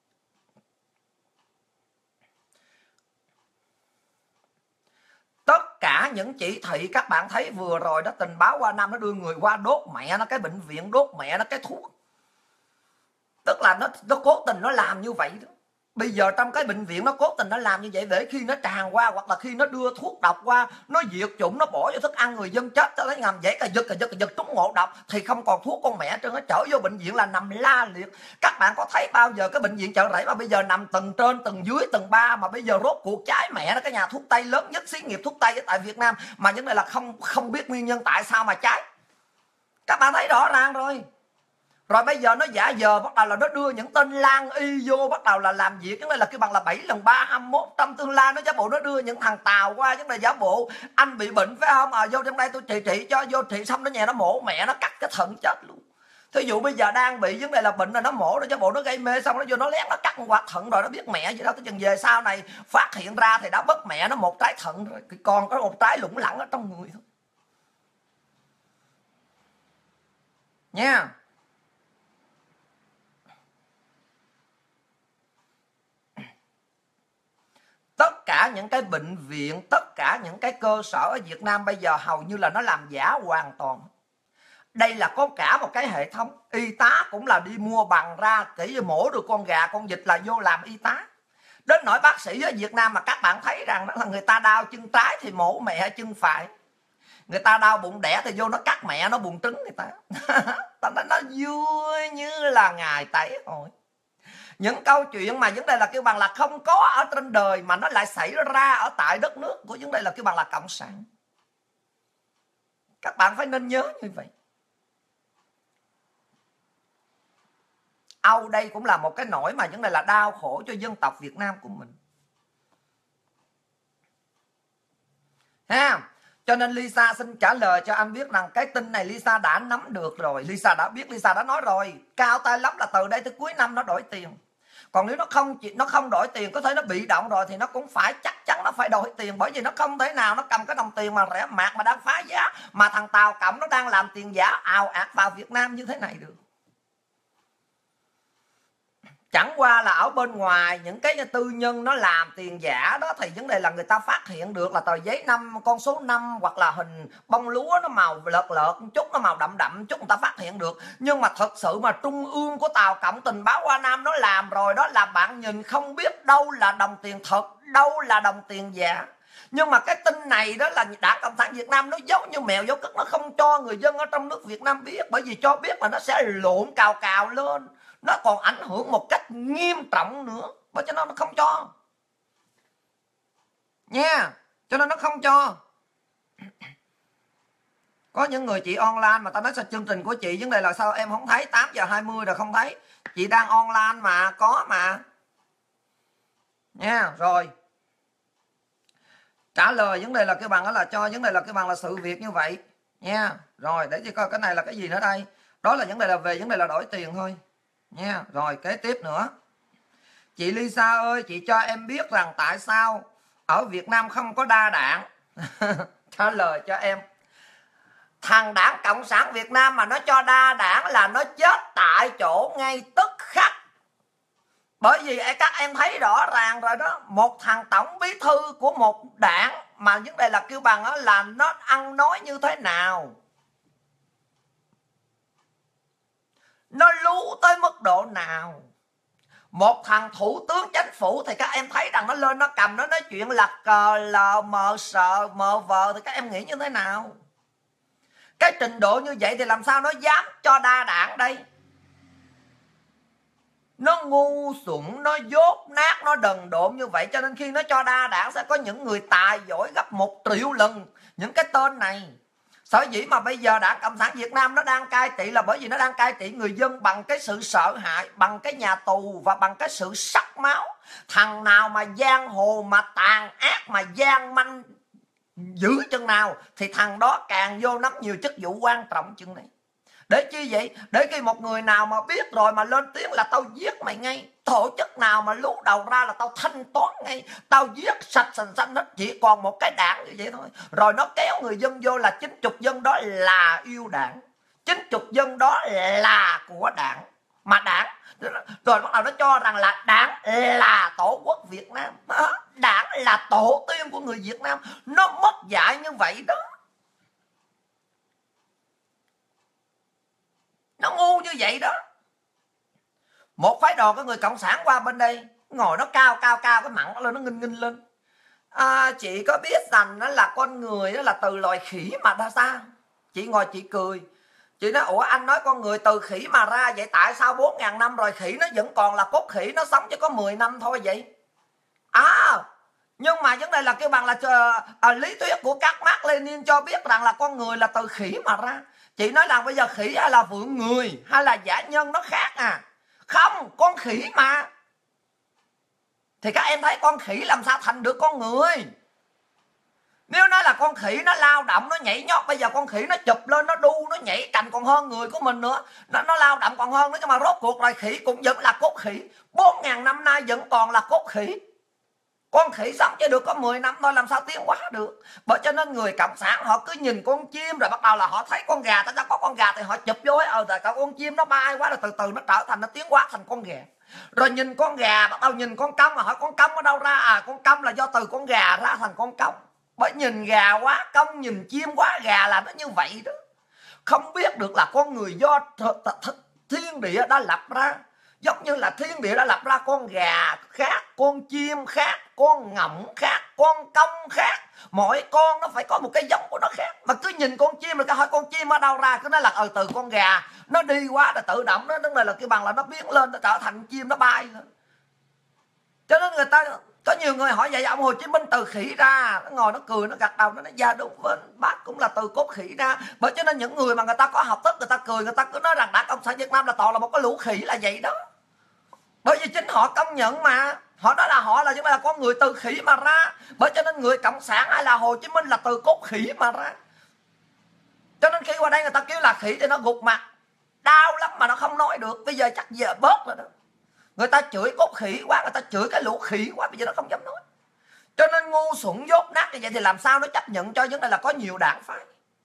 Tất cả những chỉ thị các bạn thấy vừa rồi đó, tình báo qua Nam nó đưa người qua đốt mẹ nó cái bệnh viện, đốt mẹ nó cái thuốc. Tức là nó cố tình nó làm như vậy đó. Bây giờ trong cái bệnh viện nó cố tình nó làm như vậy để khi nó tràn qua, hoặc là khi nó đưa thuốc độc qua, nó diệt chủng, nó bỏ vô thức ăn người dân chết cho thấy ngầm vậy, cà giật trúng ngộ độc thì không còn thuốc con mẹ trơn, nó chở vô bệnh viện là nằm la liệt. Các bạn có thấy bao giờ cái bệnh viện Chợ Rẫy mà bây giờ nằm tầng trên, tầng dưới, tầng 3 mà bây giờ rốt cuộc cháy mẹ nó, cái nhà thuốc Tây lớn nhất xí nghiệp thuốc Tây ở tại Việt Nam, mà vấn đề là không biết nguyên nhân tại sao mà cháy. Các bạn thấy rõ ràng rồi. Rồi bây giờ nó giả vờ bắt đầu là nó đưa những tên lang y vô, bắt đầu là làm việc vấn đề là cái bằng là 7 lần 3 21. Trong tương lai nó giả bộ nó đưa những thằng Tàu qua vấn đề giả bộ anh bị bệnh phải không, vô trong đây tôi trị cho, vô trị xong nó nhà nó mổ mẹ nó, cắt cái thận chết luôn. Thí dụ bây giờ đang bị vấn đề là bệnh rồi nó mổ, nó giả bộ nó gây mê xong nó vô nó lén nó cắt một quả thận rồi nó biết mẹ gì đâu, tới chừng về sau này phát hiện ra thì đã mất mẹ nó một trái thận rồi, còn có một trái lủng lẳng ở trong người thôi nha. Tất cả những cái bệnh viện, tất cả những cái cơ sở ở Việt Nam bây giờ hầu như là nó làm giả hoàn toàn. Đây là có cả một cái hệ thống y tá cũng là đi mua bằng ra, kỹ như mổ được con gà con vịt là vô làm y tá. Đến nỗi bác sĩ ở Việt Nam mà các bạn thấy rằng đó là người ta đau chân trái thì mổ mẹ chân phải, người ta đau bụng đẻ thì vô nó cắt mẹ nó bụng trứng người ta. Ta nói nó vui như là ngày tẩy hội. Những câu chuyện mà vấn đề là kêu bằng là không có ở trên đời mà nó lại xảy ra ở tại đất nước của vấn đề là kêu bằng là cộng sản. Các bạn phải nên nhớ như vậy. Âu đây cũng là một cái nỗi mà vấn đề là đau khổ cho dân tộc Việt Nam của mình. Ha. Cho nên Lisa xin trả lời cho anh biết rằng cái tin này Lisa đã nắm được rồi. Lisa đã biết, Lisa đã nói rồi. Cao tay lắm là từ đây tới cuối năm nó đổi tiền. Còn nếu nó không đổi tiền, có thể nó bị động rồi thì nó cũng phải chắc chắn nó phải đổi tiền. Bởi vì nó không thể nào nó cầm cái đồng tiền mà rẻ mạt mà đang phá giá, mà thằng Tàu Cộng nó đang làm tiền giả ào ạt vào Việt Nam như thế này được. Chẳng qua là ở bên ngoài những cái tư nhân nó làm tiền giả đó thì vấn đề là người ta phát hiện được là tờ giấy 5, con số 5 hoặc là hình bông lúa nó màu lợt một chút, nó màu đậm đậm chút, người ta phát hiện được. Nhưng mà thật sự mà trung ương của Tàu Cộng Tình báo Hoa Nam nó làm rồi đó là bạn nhìn không biết đâu là đồng tiền thật, đâu là đồng tiền giả. Nhưng mà cái tin này đó là Đảng Cộng sản Việt Nam nó giấu như mèo giấu cứt, nó không cho người dân ở trong nước Việt Nam biết. Bởi vì cho biết là nó sẽ lộn cào cào lên, nó còn ảnh hưởng một cách nghiêm trọng nữa. Bởi cho nên nó không cho nha. Cho nên nó không cho. Có những người chị online mà ta nói sao chương trình của chị vấn đề là sao em không thấy 8:20 rồi không thấy. Chị đang online mà, có mà nha. Rồi trả lời vấn đề là cái bằng đó là cho vấn đề là cái bằng là sự việc như vậy nha. Rồi để chị coi cái này là cái gì nữa đây. Đó là vấn đề là về vấn đề là đổi tiền thôi nha. Rồi kế tiếp nữa, chị Lisa ơi, chị cho em biết rằng tại sao ở Việt Nam không có đa đảng. Trả lời cho em, thằng Đảng Cộng sản Việt Nam mà nó cho đa đảng là nó chết tại chỗ ngay tức khắc. Bởi vì các em thấy rõ ràng rồi đó, một thằng tổng bí thư của một đảng mà vấn đề là kêu bằng đó là nó ăn nói như thế nào, nó lú tới mức độ nào. Một thằng thủ tướng chính phủ thì các em thấy rằng nó lên nó cầm nó nói chuyện là cờ lờ mờ sờ mờ vờ thì các em nghĩ như thế nào? Cái trình độ như vậy thì làm sao nó dám cho đa đảng đây? Nó ngu xuẩn, nó dốt nát, nó đần độn như vậy. Cho nên khi nó cho đa đảng sẽ có những người tài giỏi gấp 1 triệu lần những cái tên này. Sở dĩ mà bây giờ Đảng Cộng sản Việt Nam nó đang cai trị là bởi vì nó đang cai trị người dân bằng cái sự sợ hãi, bằng cái nhà tù và bằng cái sự sắc máu. Thằng nào mà giang hồ mà tàn ác mà gian manh dữ chừng nào thì thằng đó càng vô nắm nhiều chức vụ quan trọng chừng này. Để chi vậy? Để khi một người nào mà biết rồi mà lên tiếng là tao giết mày ngay. Tổ chức nào mà lú đầu ra là tao thanh toán ngay. Tao giết sạch sành xanh hết. Chỉ còn một cái đảng như vậy thôi. Rồi nó kéo người dân vô là 90 dân đó là yêu đảng, 90 dân đó là của đảng. Mà đảng rồi bắt đầu nó cho rằng là đảng là tổ quốc Việt Nam, đảng là tổ tiên của người Việt Nam. Nó mất dạy như vậy đó. Nó ngu như vậy đó. Một phái đoàn của người cộng sản qua bên đây ngồi nó cao cái mặn lên, nó nghinh lên. Chị có biết rằng đó là con người đó là từ loài khỉ mà ra sao? Chị ngồi chị cười. Chị nói ủa anh nói con người từ khỉ mà ra, vậy tại sao 4.000 năm rồi khỉ nó vẫn còn là cốt khỉ, nó sống chỉ có 10 năm thôi vậy? Nhưng mà vấn đề là kêu bằng là lý thuyết của các Mác Lênin cho biết rằng là con người là từ khỉ mà ra. Chị nói rằng bây giờ khỉ hay là vượn người hay là dã nhân nó khác à? Không, con khỉ mà. Thì các em thấy con khỉ làm sao thành được con người? Nếu nói là con khỉ nó lao động, nó nhảy nhót, bây giờ con khỉ nó chụp lên, nó đu, nó nhảy cành còn hơn người của mình nữa. Nó lao động còn hơn nữa, nhưng mà rốt cuộc loài khỉ cũng vẫn là cốt khỉ. 4.000 năm nay vẫn còn là cốt khỉ. Con khỉ sống chỉ được có 10 năm thôi, làm sao tiến hóa được? Bởi cho nên người cộng sản họ cứ nhìn con chim rồi bắt đầu là họ thấy con gà, tại sao có con gà thì họ chụp vô ấy, tại con chim nó bay quá rồi từ từ nó trở thành, nó tiến hóa thành con gà. Rồi nhìn con gà, bắt đầu nhìn con công mà hỏi con công ở đâu ra? Con công là do từ con gà ra thành con công. Bởi nhìn gà quá công, nhìn chim quá gà là nó như vậy đó. Không biết được là con người do thiên địa đã lập ra. Giống như là thiên địa đã lập ra con gà khác, con chim khác, con ngỗng khác, con công khác. Mỗi con nó phải có một cái giống của nó khác. Mà cứ nhìn con chim rồi cái hỏi con chim ở đâu ra, cứ nói là từ con gà nó đi qua là tự động nó là cái bằng là nó biến lên, nó trở thành chim, nó bay lên. Cho nên người ta Có nhiều người hỏi vậy ông Hồ Chí Minh từ khỉ ra, nó ngồi nó cười nó gật đầu nó nói dạ đúng với bác cũng là từ cốt khỉ ra. Bởi cho nên những người mà người ta có học thức người ta cười, người ta cứ nói rằng Đảng Cộng sản Việt Nam là toàn là một cái lũ khỉ là vậy đó. Bởi vì chính họ công nhận mà, họ đó là họ là những là con người từ khỉ mà ra. Bởi cho nên người Cộng sản hay là Hồ Chí Minh là từ cốt khỉ mà ra. Cho nên khi qua đây người ta kêu là khỉ thì nó gục mặt, đau lắm mà nó không nói được. Bây giờ chắc giờ bớt rồi đó. Người ta chửi cốt khỉ quá, người ta chửi cái lũ khỉ quá, bây giờ nó không dám nói. Cho nên ngu xuẩn dốt nát như vậy thì làm sao nó chấp nhận cho vấn đề là có nhiều đảng phái.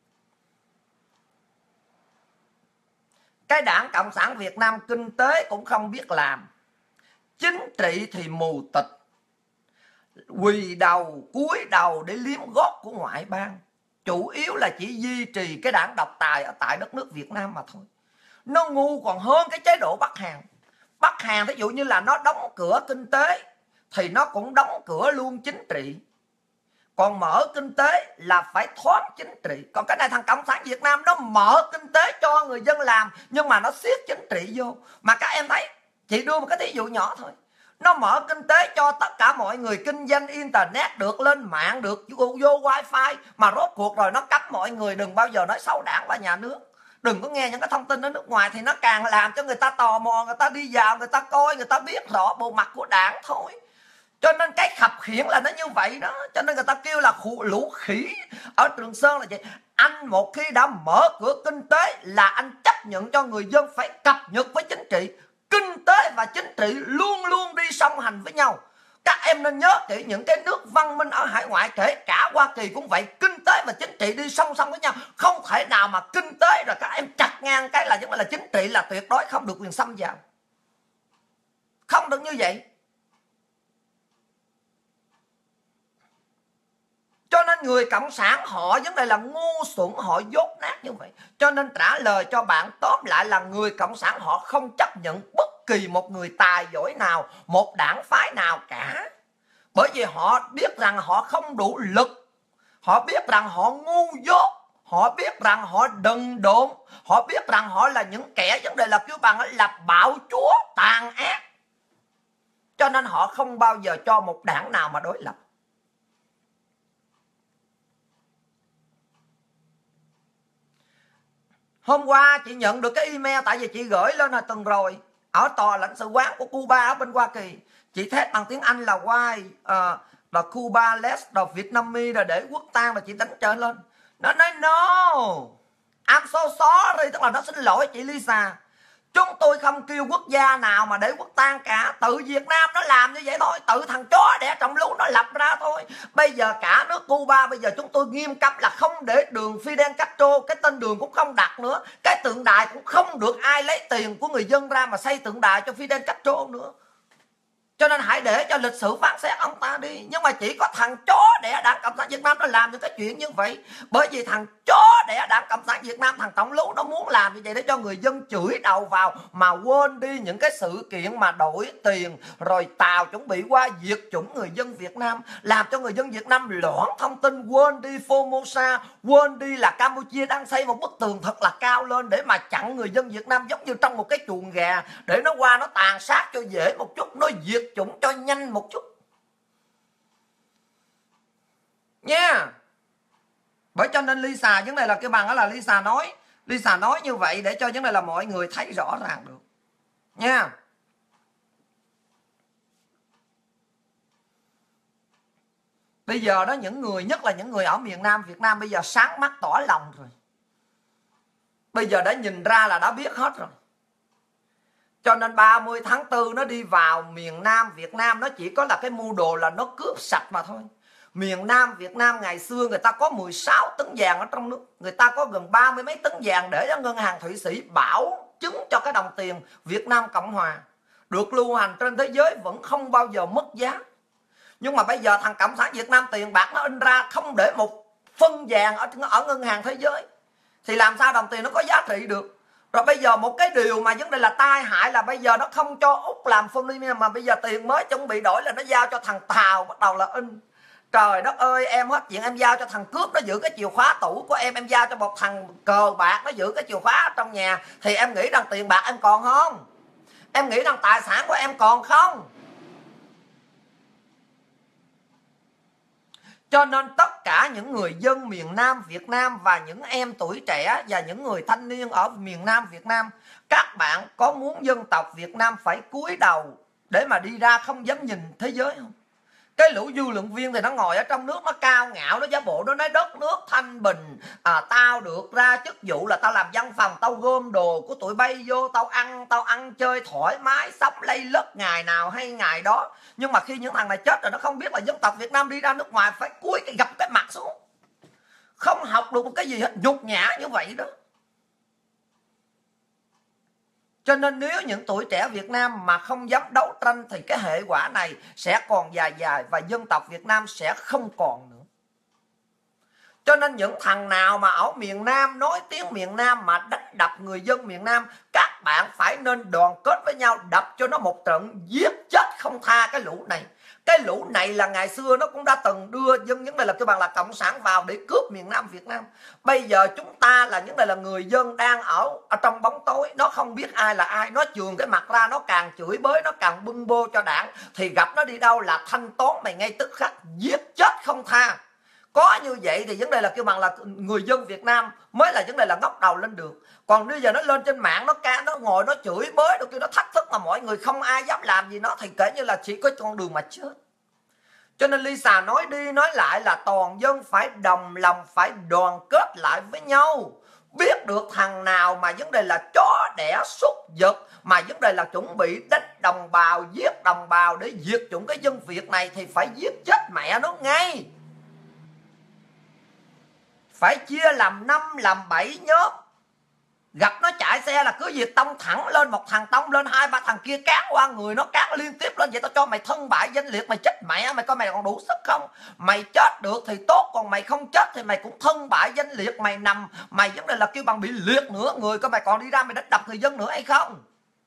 Cái Đảng Cộng sản Việt Nam kinh tế cũng không biết làm, chính trị thì mù tịch, quỳ đầu cúi đầu để liếm gót của ngoại bang. Chủ yếu là chỉ duy trì cái đảng độc tài ở tại đất nước Việt Nam mà thôi. Nó ngu còn hơn cái chế độ Bắc Hàn. Bắc Hàn ví dụ như là nó đóng cửa kinh tế thì nó cũng đóng cửa luôn chính trị. Còn mở kinh tế là phải thoát chính trị. Còn cái này thằng Cộng sản Việt Nam nó mở kinh tế cho người dân làm, nhưng mà nó siết chính trị vô. Mà các em thấy, chị đưa một cái thí dụ nhỏ thôi. Nó mở kinh tế cho tất cả mọi người kinh doanh internet, được lên mạng, được vô wifi. Mà rốt cuộc rồi nó cấm mọi người đừng bao giờ nói xấu đảng và nhà nước. Đừng có nghe những cái thông tin ở nước ngoài, thì nó càng làm cho người ta tò mò, người ta đi vào, người ta coi, người ta biết rõ bộ mặt của đảng thôi. Cho nên cái khập khiễng là nó như vậy đó. Cho nên người ta kêu là lũ khỉ ở Trường Sơn là vậy. Anh một khi đã mở cửa kinh tế là anh chấp nhận cho người dân phải cập nhật với chính trị. Kinh tế và chính trị luôn luôn đi song hành với nhau. Các em nên nhớ kỹ, những cái nước văn minh ở hải ngoại kể cả Hoa Kỳ cũng vậy, kinh tế và chính trị đi song song với nhau. Không thể nào mà kinh tế rồi các em chặt ngang cái là là chính trị là tuyệt đối không được quyền xâm vào. Không được như vậy. Cho nên người Cộng sản họ vấn đề là ngu xuẩn, họ dốt nát như vậy. Cho nên trả lời cho bạn tóm lại là người Cộng sản họ không chấp nhận bất kỳ một người tài giỏi nào, một đảng phái nào cả. Bởi vì họ biết rằng họ không đủ lực, họ biết rằng họ ngu dốt, họ biết rằng họ đần độn, họ biết rằng họ là những kẻ vấn đề là kêu bằng là bạo chúa tàn ác. Cho nên họ không bao giờ cho một đảng nào mà đối lập. Hôm qua chị nhận được cái email, tại vì chị gửi lên là tuần rồi, ở tòa lãnh sự quán của Cuba ở bên Hoa Kỳ. Chị thét bằng tiếng Anh là why là Cuba less the Vietnamese là để quốc tang, là chị đánh trở lên. Nó nói no, I'm so sorry, tức là nó xin lỗi chị Lisa. Chúng tôi không kêu quốc gia nào mà để quốc tang cả. Tự Việt Nam nó làm như vậy thôi. Tự thằng chó đẻ trong lú nó lập ra thôi. Bây giờ cả nước Cuba bây giờ chúng tôi nghiêm cấm là không để đường Fidel Castro. Cái tên đường cũng không đặt nữa. Cái tượng đài cũng không được ai lấy tiền của người dân ra mà xây tượng đài cho Fidel Castro nữa. Cho nên hãy để cho lịch sử phán xét ông ta đi. Nhưng mà chỉ có thằng chó đẻ Đảng Cộng sản Việt Nam nó làm những cái chuyện như vậy. Bởi vì thằng chó đẻ Đảng Cộng sản Việt Nam, thằng Tổng Lú, nó muốn làm như vậy để cho người dân chửi đầu vào, mà quên đi những cái sự kiện mà đổi tiền rồi Tàu chuẩn bị qua diệt chủng người dân Việt Nam, làm cho người dân Việt Nam loãng thông tin. Quên đi Formosa, quên đi là Campuchia đang xây một bức tường thật là cao lên để mà chặn người dân Việt Nam, giống như trong một cái chuồng gà, để nó qua nó tàn sát cho dễ một chút, nó diệt chủng cho nhanh một chút nha. Bởi cho nên Lisa vấn đề là cái bằng đó là Lisa nói như vậy để cho vấn đề là mọi người thấy rõ ràng được nha. Bây giờ đó những người, nhất là những người ở miền Nam Việt Nam, bây giờ sáng mắt tỏ lòng rồi. Bây giờ đã nhìn ra là đã biết hết rồi. Cho nên 30 tháng 4 nó đi vào miền Nam Việt Nam, nó chỉ có là cái mưu đồ là nó cướp sạch mà thôi. Miền Nam Việt Nam ngày xưa người ta có 16 tấn vàng ở trong nước, người ta có gần 30 mấy tấn vàng để cho ngân hàng Thụy Sĩ bảo chứng cho cái đồng tiền Việt Nam Cộng Hòa được lưu hành trên thế giới vẫn không bao giờ mất giá. Nhưng mà bây giờ thằng Cộng sản Việt Nam tiền bạc nó in ra không để một phân vàng ở ngân hàng thế giới, thì làm sao đồng tiền nó có giá trị được. Rồi bây giờ một cái điều mà vấn đề là tai hại là bây giờ nó không cho Úc làm polymer, mà bây giờ tiền mới chuẩn bị đổi là nó giao cho thằng Tàu bắt đầu là in. Trời đất ơi, em hết chuyện em giao cho thằng cướp nó giữ cái chìa khóa tủ của em giao cho một thằng cờ bạc nó giữ cái chìa khóa trong nhà, thì em nghĩ rằng tiền bạc em còn không? Em nghĩ rằng tài sản của em còn không? Cho nên tất cả những người dân miền Nam Việt Nam và những em tuổi trẻ và những người thanh niên ở miền Nam Việt Nam, các bạn có muốn dân tộc Việt Nam phải cúi đầu để mà đi ra không dám nhìn thế giới không? Cái lũ dư luận viên thì nó ngồi ở trong nước, nó cao ngạo, nó giả bộ, nó nói đất nước thanh bình, tao được ra chức vụ là tao làm văn phòng, tao gom đồ của tụi bay vô, tao ăn chơi thoải mái, sống lây lất ngày nào hay ngày đó. Nhưng mà khi những thằng này chết rồi, nó không biết là dân tộc Việt Nam đi ra nước ngoài phải cúi cái gập cái mặt xuống, không học được một cái gì hết, nhục nhã như vậy đó. Cho nên nếu những tuổi trẻ Việt Nam mà không dám đấu tranh thì cái hệ quả này sẽ còn dài dài và dân tộc Việt Nam sẽ không còn nữa. Cho nên những thằng nào mà ở miền Nam nói tiếng miền Nam mà đánh đập người dân miền Nam, các bạn phải nên đoàn kết với nhau đập cho nó một trận, giết chết không tha cái lũ này. Cái lũ này là ngày xưa nó cũng đã từng đưa dân những này là cái bằng là cộng sản vào để cướp miền Nam Việt Nam. Bây giờ chúng ta là những này là người dân đang ở trong bóng tối, nó không biết ai là ai, nó chườm cái mặt ra, nó càng chửi bới, nó càng bưng bô cho đảng, thì gặp nó đi đâu là thanh toán mày ngay tức khắc, giết chết không tha. Có như vậy thì vấn đề là kêu bằng là người dân Việt Nam mới là vấn đề là ngóc đầu lên được. Còn bây giờ nó lên trên mạng, nó ngồi nó chửi bới, nó kêu nó thách thức mà mọi người không ai dám làm gì nó, thì kể như là chỉ có con đường mà chết. Cho nên Lisa nói đi nói lại là toàn dân phải đồng lòng, phải đoàn kết lại với nhau. Biết được thằng nào mà vấn đề là chó đẻ súc vật, mà vấn đề là chuẩn bị đánh đồng bào, giết đồng bào để diệt chủng cái dân Việt này, thì phải giết chết mẹ nó ngay. Phải chia làm 5, làm 7 nhóm. Gặp nó chạy xe là cứ việc tông thẳng lên, một thằng tông lên, 2, 3 thằng kia cán qua người nó, cán liên tiếp lên. Vậy tao cho mày thân bại danh liệt, mày chết mẹ mày, coi mày còn đủ sức không? Mày chết được thì tốt, còn mày không chết thì mày cũng thân bại danh liệt. Mày nằm, mày vấn đề là kêu bằng bị liệt nửa người, coi mày còn đi ra mày đánh đập người dân nữa hay không?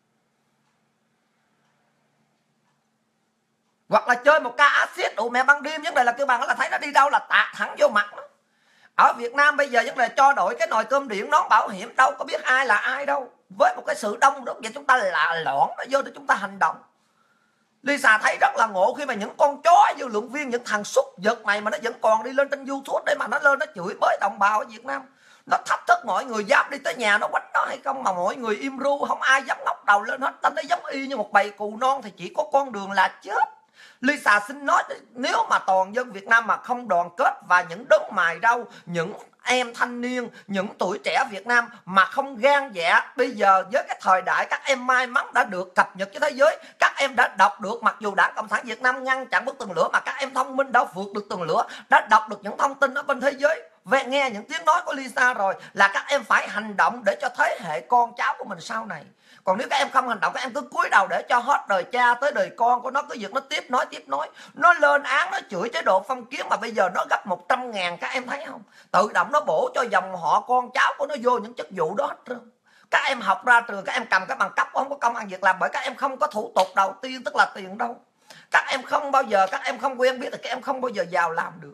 Hoặc là chơi một ca axit đủ mẹ ban đêm, vấn đề là kêu bằng là thấy nó đi đâu là tạt thẳng vô mặt nó. Ở Việt Nam bây giờ vấn đề cho đổi cái nồi cơm điện, nón bảo hiểm, đâu có biết ai là ai đâu. Với một cái sự đông đúc vậy, chúng ta là loạn nó vô để chúng ta hành động. Lisa thấy rất là ngộ khi mà những con chó dư luận viên, những thằng súc vật này mà nó vẫn còn đi lên trên YouTube để mà nó lên nó chửi bới đồng bào ở Việt Nam. Nó thách thức mọi người dám đi tới nhà nó quánh nó hay không, mà mọi người im ru, không ai dám ngóc đầu lên hết. Tên nó giống y như một bầy cừu non thì chỉ có con đường là chết. Lisa xin nói, nếu mà toàn dân Việt Nam mà không đoàn kết và những đấng mài rau, những em thanh niên, những tuổi trẻ Việt Nam mà không gan dạ, bây giờ với cái thời đại các em may mắn đã được cập nhật với thế giới, các em đã đọc được, mặc dù Đảng Cộng sản Việt Nam ngăn chặn bức tường lửa, mà các em thông minh đã vượt được tường lửa, đã đọc được những thông tin ở bên thế giới về nghe những tiếng nói của Lisa rồi, là các em phải hành động để cho thế hệ con cháu của mình sau này. Còn nếu các em không hành động, các em cứ cúi đầu để cho hết đời cha tới đời con của nó, cứ việc nó tiếp nói, nó lên án, nó chửi chế độ phong kiến mà bây giờ nó gấp 100.000, các em thấy không? Tự động nó bổ cho dòng họ con cháu của nó vô những chức vụ đó hết trơn. Các em học ra trường, các em cầm cái bằng cấp không có công ăn việc làm, bởi các em không có thủ tục đầu tiên tức là tiền đâu. Các em không bao giờ, các em không quen biết thì các em không bao giờ vào làm được.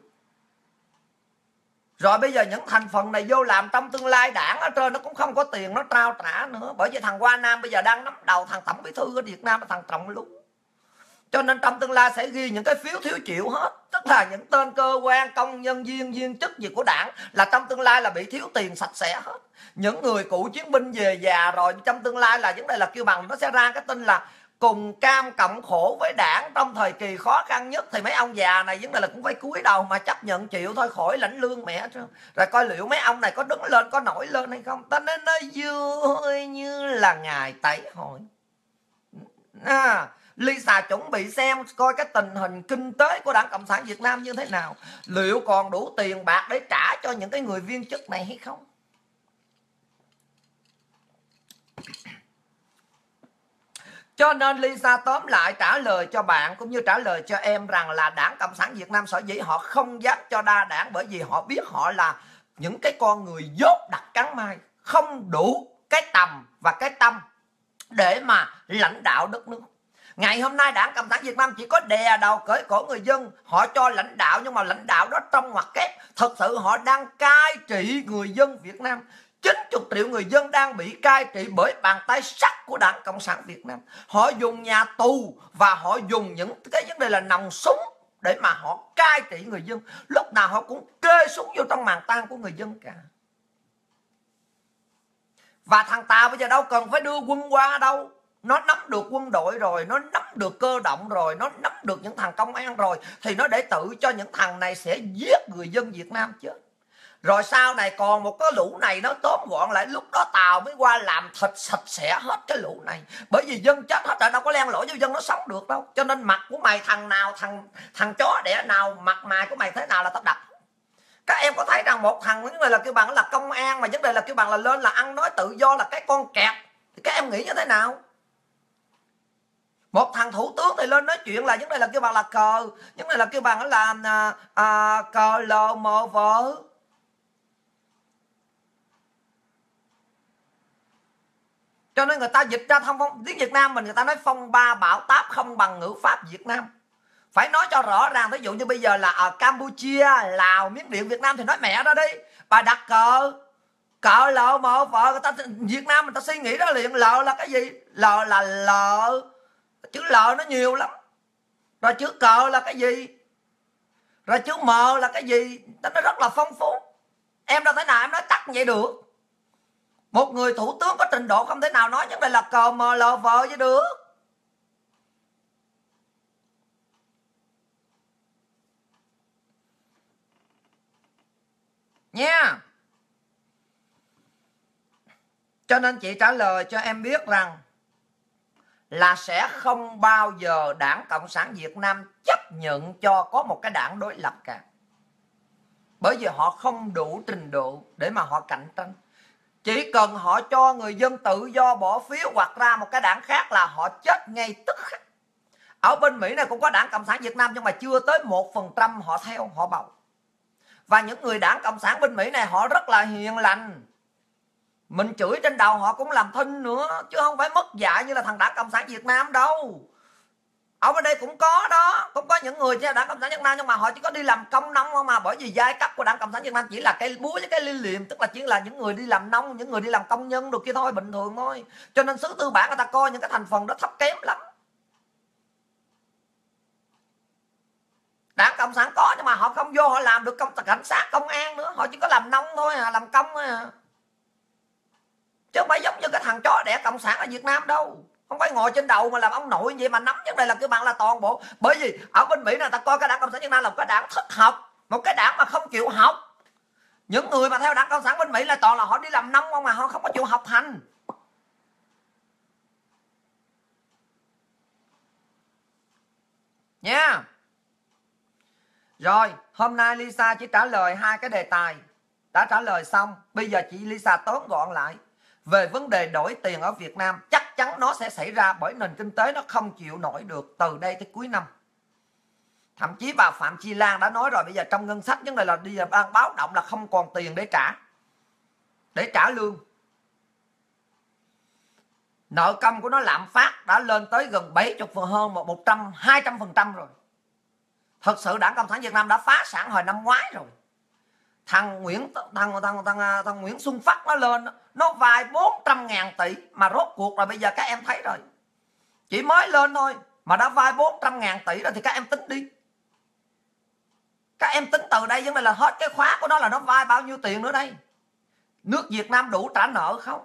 Rồi bây giờ những thành phần này vô làm, trong tương lai đảng ở trên nó cũng không có tiền nó trao trả nữa. Bởi vì thằng Hoa Nam bây giờ đang nắm đầu, thằng tổng bí thư ở Việt Nam là thằng Trọng Lúng. Cho nên trong tương lai sẽ ghi những cái phiếu thiếu chịu hết. Tức là những tên cơ quan, công nhân viên, viên chức gì của đảng là trong tương lai là bị thiếu tiền sạch sẽ hết. Những người cựu chiến binh về già rồi, trong tương lai là vấn đề là kêu bằng nó sẽ ra cái tin là cùng cam cộng khổ với đảng trong thời kỳ khó khăn nhất, thì mấy ông già này vấn đề là cũng phải cúi đầu mà chấp nhận chịu thôi, khỏi lãnh lương mẹ chứ. Rồi coi liệu mấy ông này có đứng lên, có nổi lên hay không. Ta nên nó vui như là ngày tẩy hội. Lisa chuẩn bị xem coi cái tình hình kinh tế của Đảng Cộng sản Việt Nam như thế nào, liệu còn đủ tiền bạc để trả cho những cái người viên chức này hay không. Cho nên Lisa tóm lại trả lời cho bạn cũng như trả lời cho em rằng là Đảng Cộng sản Việt Nam sở dĩ họ không dám cho đa đảng, bởi vì họ biết họ là những cái con người dốt đặt cắn mai, không đủ cái tầm và cái tâm để mà lãnh đạo đất nước. Ngày hôm nay Đảng Cộng sản Việt Nam chỉ có đè đầu cởi cổ người dân, họ cho lãnh đạo nhưng mà lãnh đạo đó trong ngoặc kép. Thật sự họ đang cai trị người dân Việt Nam. 90 triệu người dân đang bị cai trị bởi bàn tay sắt của Đảng Cộng sản Việt Nam. Họ dùng nhà tù và họ dùng những cái vấn đề là nòng súng để mà họ cai trị người dân. Lúc nào họ cũng kê súng vô trong màn tang của người dân cả. Và thằng Tàu bây giờ đâu cần phải đưa quân qua đâu. Nó nắm được quân đội rồi, nó nắm được cơ động rồi, nó nắm được những thằng công an rồi, thì nó để tự cho những thằng này sẽ giết người dân Việt Nam chết. Rồi sau này còn một cái lũ này nó tóm gọn lại, lúc đó Tàu mới qua làm thịt sạch sẽ hết cái lũ này. Bởi vì dân chết hết rồi, đâu có len lỏi cho dân nó sống được đâu. Cho nên mặt của mày thằng nào, thằng chó đẻ nào, mặt mày của mày thế nào là tao đập. Các em có thấy rằng một thằng vấn đề là kêu bằng là công an, mà vấn đề là kêu bằng là lên là ăn nói tự do là cái con kẹt, thì các em nghĩ như thế nào? Một thằng thủ tướng thì lên nói chuyện là vấn đề là kêu bằng là cờ, vấn đề là kêu bằng là cờ lờ mờ vợ. Cho nên người ta dịch ra thông tiếng Việt Nam mình, người ta nói phong ba bão táp không bằng ngữ pháp Việt Nam. Phải nói cho rõ ràng. Ví dụ như bây giờ là ở Campuchia, Lào, Miến Điện, Việt Nam thì nói mẹ đó đi. Bà đặt cờ lợ mờ vợ, người ta Việt Nam người ta suy nghĩ đó liền. Lợ là cái gì? Lợ là lợ, chữ lợ nó nhiều lắm. Rồi chữ cờ là cái gì? Rồi chữ mờ là cái gì? Nó rất là phong phú. Em đâu thể nào em nói tắt vậy được. Một người thủ tướng có trình độ không thể nào nói vấn đề là cờ mờ lờ vợ chứ được. Nha. Cho nên chị trả lời cho em biết rằng là sẽ không bao giờ Đảng Cộng sản Việt Nam chấp nhận cho có một cái đảng đối lập cả. Bởi vì họ không đủ trình độ để mà họ cạnh tranh. Chỉ cần họ cho người dân tự do bỏ phiếu hoặc ra một cái đảng khác là họ chết ngay tức khắc. Ở bên Mỹ này cũng có Đảng Cộng sản Việt Nam, nhưng mà chưa tới 1% họ theo, họ bầu. Và những người Đảng Cộng sản bên Mỹ này họ rất là hiền lành. Mình chửi trên đầu họ cũng làm thinh nữa, chứ không phải mất dạy như là thằng Đảng Cộng sản Việt Nam đâu. Ở bên đây cũng có đó, cũng có những người theo Đảng Cộng sản Việt Nam, nhưng mà họ chỉ có đi làm công nông không mà. Bởi vì giai cấp của Đảng Cộng sản Việt Nam chỉ là cây búa với cái ly liềm, tức là chỉ là những người đi làm nông, những người đi làm công nhân được kia thôi, bình thường thôi. Cho nên xứ tư bản người ta coi những cái thành phần đó thấp kém lắm. Đảng Cộng sản có nhưng mà họ không vô họ làm được công cảnh sát, công an nữa, họ chỉ có làm nông thôi à, làm công thôi à. Chứ không phải giống như cái thằng chó đẻ Cộng sản ở Việt Nam đâu. Không phải ngồi trên đầu mà làm ông nội vậy mà nắm vấn đề là cái bạn là toàn bộ. Bởi vì ở bên Mỹ này người ta coi cái Đảng Cộng sản Việt Nam là một cái đảng thất học, một cái đảng mà không chịu học. Những người mà theo Đảng Cộng sản bên Mỹ là toàn là họ đi làm nông không mà họ không có chịu học hành. Nha. Rồi, hôm nay Lisa chỉ trả lời 2 cái đề tài. Đã trả lời xong, bây giờ chị Lisa tóm gọn lại. Về vấn đề đổi tiền ở Việt Nam, chắc chắn nó sẽ xảy ra bởi nền kinh tế nó không chịu nổi được từ đây tới cuối năm. Thậm chí bà Phạm Chi Lan đã nói rồi, bây giờ trong ngân sách vấn đề là bây giờ đang báo động là không còn tiền để trả lương. Nợ công của nó lạm phát đã lên tới gần 70 hơn 200% rồi. Thật sự Đảng Cộng sản Việt Nam đã phá sản hồi năm ngoái rồi. Thằng Nguyễn Xuân Phúc nó lên, nó vay 400.000 tỷ mà rốt cuộc rồi bây giờ các em thấy rồi. Chỉ mới lên thôi mà đã vay 400.000 tỷ rồi thì các em tính đi. Các em tính từ đây vấn đề là hết cái khóa của nó là nó vay bao nhiêu tiền nữa đây. Nước Việt Nam đủ trả nợ không?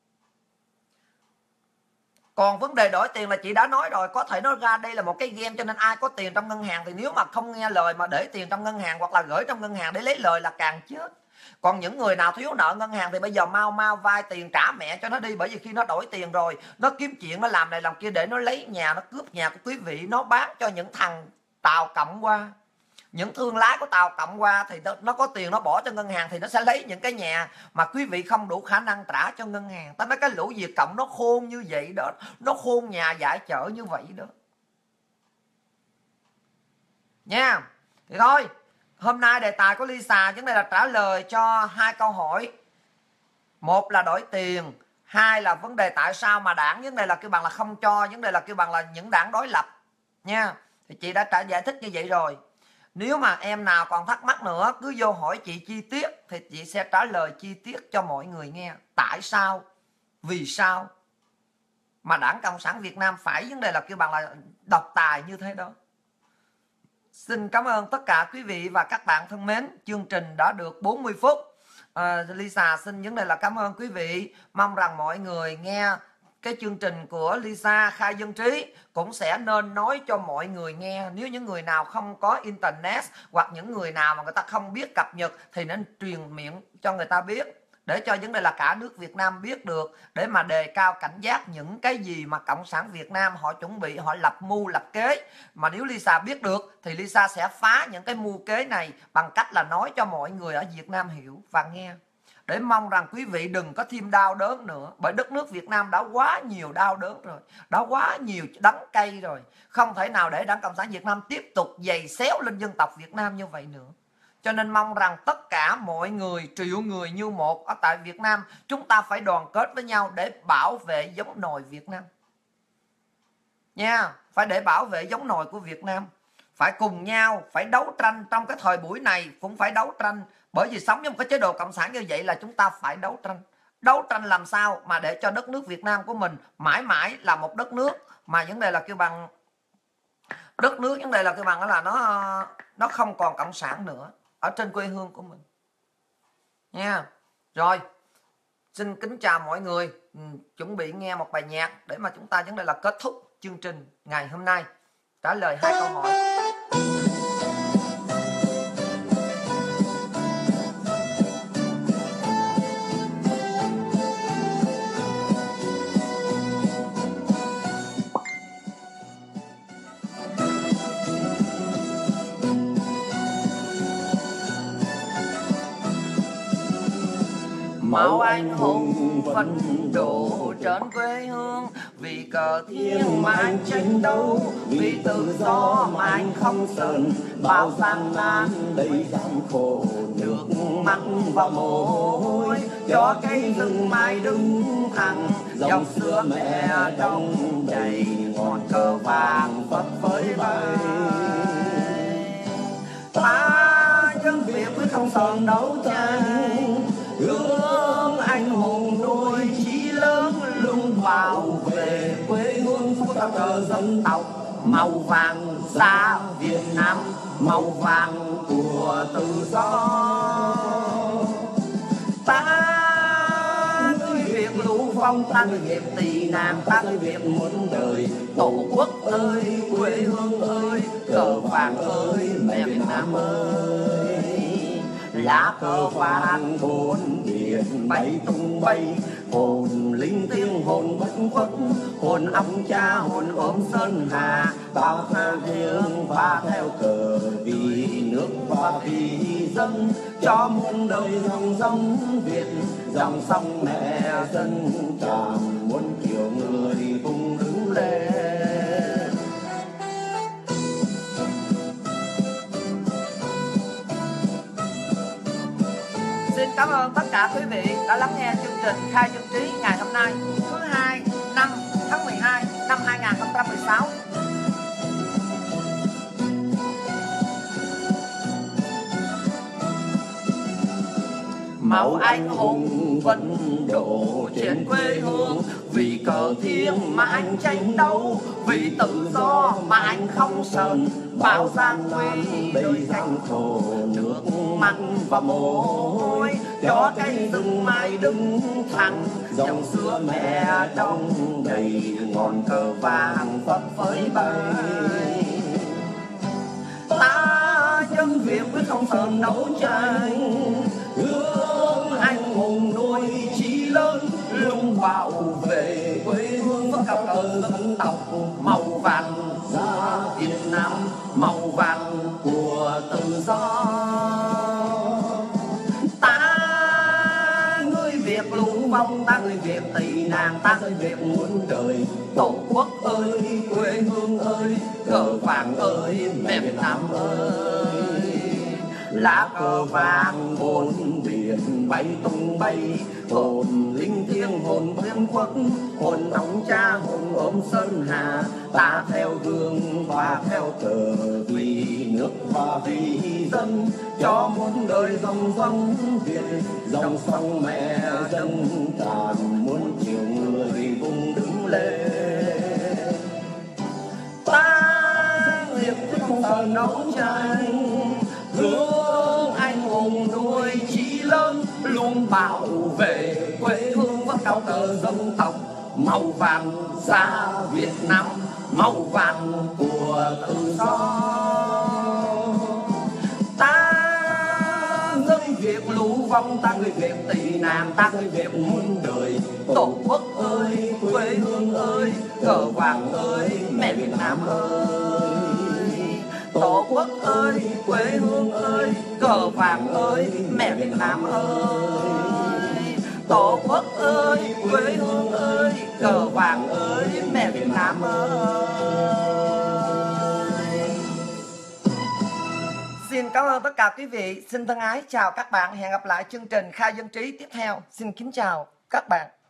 Còn vấn đề đổi tiền là chị đã nói rồi, có thể nó ra đây là một cái game, cho nên ai có tiền trong ngân hàng thì nếu mà không nghe lời mà để tiền trong ngân hàng hoặc là gửi trong ngân hàng để lấy lời là càng chết. Còn những người nào thiếu nợ ngân hàng thì bây giờ mau vay tiền trả mẹ cho nó đi. Bởi vì khi nó đổi tiền rồi, nó kiếm chuyện, nó làm này làm kia để nó lấy nhà, nó cướp nhà của quý vị, nó bán cho những thằng Tàu Cộng qua, những thương lái của Tàu Cộng qua, thì nó có tiền nó bỏ cho ngân hàng thì nó sẽ lấy những cái nhà mà quý vị không đủ khả năng trả cho ngân hàng. Ta nói cái lũ Việt Cộng nó khôn như vậy đó, nó khôn nhà giải chợ như vậy đó nha. Thì thôi, hôm nay đề tài của Lisa vấn đề là trả lời cho 2 câu hỏi. Một là đổi tiền, 2 là vấn đề tại sao mà đảng vấn đề là kêu bằng là không cho, vấn đề là kêu bằng là những đảng đối lập nha. Thì chị đã giải thích như vậy rồi. Nếu mà em nào còn thắc mắc nữa cứ vô hỏi chị chi tiết thì chị sẽ trả lời chi tiết cho mọi người nghe. Tại sao, vì sao mà Đảng Cộng sản Việt Nam phải vấn đề là kêu bằng là độc tài như thế đó. Xin cảm ơn tất cả quý vị và các bạn thân mến. Chương trình đã được 40 phút. Lisa xin vấn đề là cảm ơn quý vị. Mong rằng mọi người nghe cái chương trình của Lisa Khai Dân Trí cũng sẽ nên nói cho mọi người nghe. Nếu những người nào không có internet hoặc những người nào mà người ta không biết cập nhật thì nên truyền miệng cho người ta biết, để cho vấn đề là cả nước Việt Nam biết được, để mà đề cao cảnh giác những cái gì mà Cộng sản Việt Nam họ chuẩn bị, họ lập mưu lập kế. Mà nếu Lisa biết được thì Lisa sẽ phá những cái mưu kế này bằng cách là nói cho mọi người ở Việt Nam hiểu và nghe, để mong rằng quý vị đừng có thêm đau đớn nữa. Bởi đất nước Việt Nam đã quá nhiều đau đớn rồi, đã quá nhiều đắng cay rồi. Không thể nào để Đảng Cộng sản Việt Nam tiếp tục giày xéo lên dân tộc Việt Nam như vậy nữa. Cho nên mong rằng tất cả mọi người, triệu người như một ở tại Việt Nam, chúng ta phải đoàn kết với nhau để bảo vệ giống nòi Việt Nam nha. Phải để bảo vệ giống nòi của Việt Nam, phải cùng nhau, phải đấu tranh. Trong cái thời buổi này cũng phải đấu tranh, bởi vì sống trong cái chế độ cộng sản như vậy là chúng ta phải đấu tranh. Đấu tranh làm sao mà để cho đất nước Việt Nam của mình mãi mãi là một đất nước mà vấn đề là kêu bằng đất nước, vấn đề là kêu bằng là nó không còn cộng sản nữa ở trên quê hương của mình nha. Rồi, xin kính chào mọi người. Chuẩn bị nghe một bài nhạc để mà chúng ta vấn đề là kết thúc chương trình ngày hôm nay, trả lời 2 câu hỏi. Màu anh hùng phấn đổ trên quê hương, vì cờ thiêng mà anh tranh đấu, vì tự do mà anh không sờn, bao gian nan đầy gian khổ, nước mắt và mồ hôi, cho cây rừng mai đứng thẳng, dòng xưa mẹ đông đầy, ngọn cờ vàng phấp phới bay. Ta dân Việt quyết không sờn đấu tranh, gương anh hùng nuôi chí lớn, luôn bảo vệ quê hương phú ta cờ dân tộc. Màu vàng da Việt Nam, màu vàng của tự do. Ta người Việt lưu vong, ta người Việt tị nạn, ta người Việt muôn đời. Tổ quốc ơi, quê hương ơi, cờ vàng ơi, mẹ Việt Nam ơi. Lá cờ vàng hồn biển bay tung bay, hồn linh thiêng hồn bất khuất, hồn ông cha hồn ôm sơn hà, bao tha thiêng và theo cờ, vì nước và vì dân, cho muôn đời dòng dòng Việt, dòng sông mẹ dân tràn, muôn triệu người cùng đứng lên. Xin cảm ơn tất cả quý vị đã lắng nghe chương trình Khai Dân Trí ngày hôm nay, thứ 2 năm tháng 12 năm 2016. Màu anh hùng vẫn đổ trên quê hương, vì cờ thiêng mà anh tranh đấu, vì tự do mà anh không sờn, bao gian nguy đời gian khổ, nước mắt và mồ hôi, cho cây rừng mai đứng thẳng, dòng xưa mẹ đông đầy, ngọn cờ vàng phấp phới bay. Ta dân Việt quyết không sờn đấu tranh, gương anh hùng nuôi chí lớn, luôn bảo vệ quê hương cao cờ dân tộc. Màu vàng da Việt Nam, màu vàng của tự do. Ta người Việt lưu vong, ta người Việt tị nạn, ta người Việt muôn đời. Tổ quốc ơi, quê hương ơi, cờ vàng ơi, mẹ Việt Nam ơi. Lá cờ vàng hồn biển bay tung bay, hồn linh thiêng hồn thiêng khuất, hồn ông cha hồn ôm sơn hà, ta theo gương và theo cờ, vì nước và vì dân, cho muôn đời dòng dòng Việt, dòng sông mẹ dân tràn, muôn triệu người cùng đứng lên. Ta Việt không sờn đấu tranh, hướng anh hùng nuôi chí lớn, luôn bảo vệ quê hương và cao cờ dân tộc. Màu vàng da Việt Nam, màu vàng của tự do. Ta người Việt lưu vong, ta người Việt tị nạn, ta người Việt muôn đời. Tổ quốc ơi, quê hương ơi, cờ vàng ơi, mẹ Việt Nam ơi. Tổ quốc ơi, quê hương ơi, cờ vàng ơi, mẹ Việt Nam ơi. Tổ quốc ơi, quê hương ơi, cờ vàng ơi, mẹ Việt Nam ơi. Xin cảm ơn tất cả quý vị. Xin thân ái chào các bạn. Hẹn gặp lại chương trình Khai Dân Trí tiếp theo. Xin kính chào các bạn.